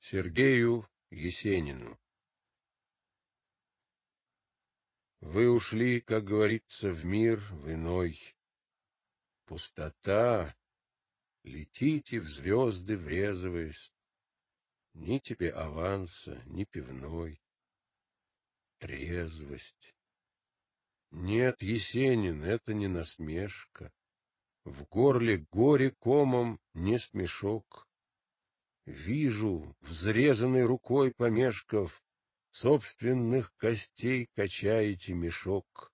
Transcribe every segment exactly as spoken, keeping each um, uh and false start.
Сергею Есенину. Вы ушли, как говорится, в мир в иной. Пустота, летите в звезды, врезываясь. Ни тебе аванса, ни пивной. Трезвость. Нет, Есенин, это не насмешка. В горле горе комом не смешок. Вижу, взрезанной рукой помешков, собственных костей качаете мешок.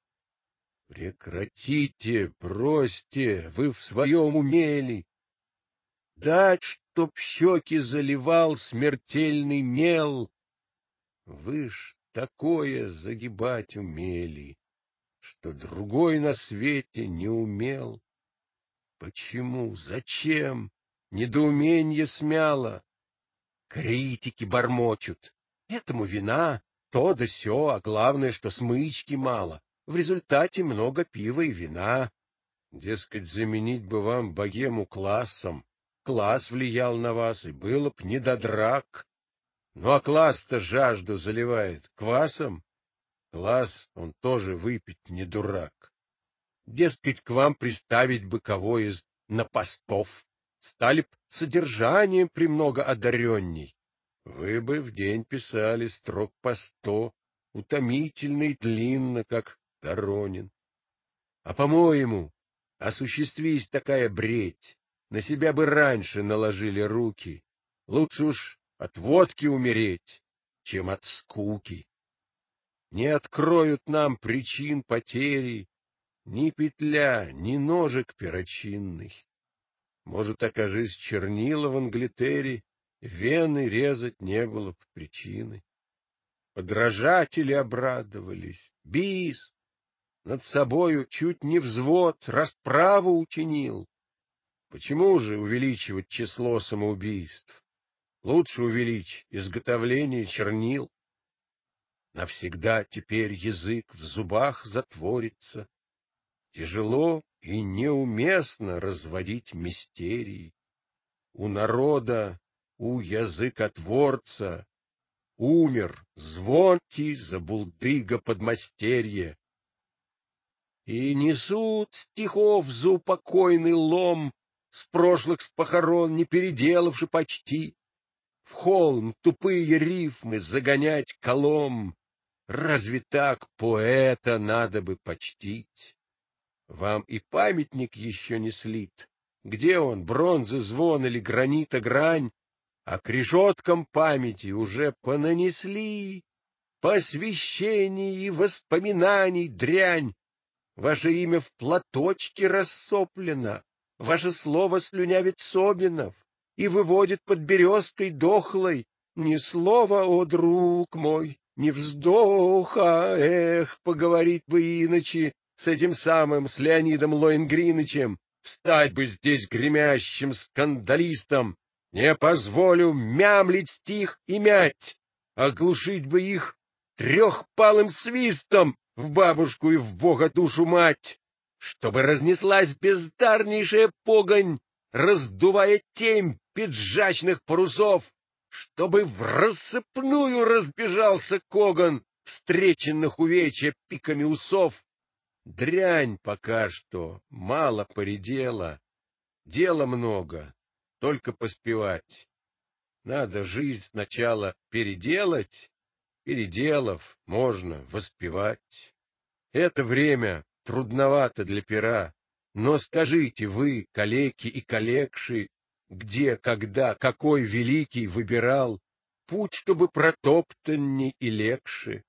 Прекратите, бросьте, вы в своем умели. Дать, чтоб щеки заливал смертельный мел. Вы ж такое загибать умели, что другой на свете не умел. Почему, зачем? Недоуменье смяло. Критики бормочут. Этому вина, то да сё, а главное, что смычки мало. В результате много пива и вина. Дескать, заменить бы вам богему классом. Класс влиял на вас, и было б не до драк. Ну а класс-то жажду заливает квасом. Класс, он тоже выпить не дурак. Дескать, к вам приставить бы кого из напостов. Стали б содержанием премного одаренней. Вы бы в день писали строк по сто, утомительно и длинно, как Доронин. А, по-моему, осуществись такая бредь, на себя бы раньше наложили руки. Лучше уж от водки умереть, чем от скуки. Не откроют нам причин потери ни петля, ни ножик перочинный. Может, окажись чернила в Англитере, вены резать не было бы причины. Подражатели обрадовались. Бис! Над собою чуть не взвод расправу учинил. Почему же увеличивать число самоубийств? Лучше увеличь изготовление чернил. Навсегда теперь язык в зубах затворится. Тяжело и неуместно разводить мистерии. У народа, у языкотворца умер звонкий забулдыга-подмастерье. И несут стихов заупокойный лом, с прошлых с похорон не переделавши почти. В холм тупые рифмы загонять колом. Разве так поэта надо бы почтить? Вам и памятник еще не слит. Где он, бронзы звон или гранита грань? А к решеткам памяти уже понанесли посвящений и воспоминаний дрянь. Ваше имя в платочке рассоплено, ваше слово слюнявит Собинов и выводит под березкой дохлой. Ни слова, о друг мой, ни вздоха, эх, поговорить бы иначе с этим самым, с Леонидом Лоенгринычем, встать бы здесь гремящим скандалистом. Не позволю мямлить стих и мять, оглушить бы их трехпалым свистом в бабушку и в бога душу мать, чтобы разнеслась бездарнейшая погонь, раздувая темь пиджачных парусов, чтобы в рассыпную разбежался коган встреченных увечья пиками усов. Дрянь пока что, мало поредела, дела много, только поспевать. Надо жизнь сначала переделать, переделав, можно воспевать. Это время трудновато для пера, но скажите вы, калеки и калекши, где, когда, какой великий выбирал путь, чтобы протоптанней и легче?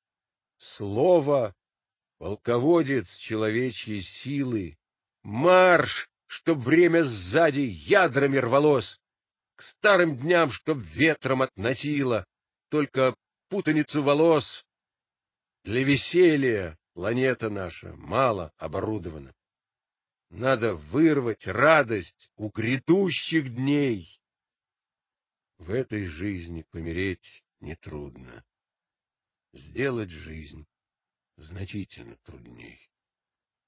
Слово — полководец человечьей силы, марш, чтоб время сзади ядрами рвалось, к старым дням, чтоб ветром относило, только путаницу волос. Для веселья планета наша мало оборудована. Надо вырвать радость у грядущих дней. В этой жизни помереть нетрудно. Сделать жизнь значительно трудней.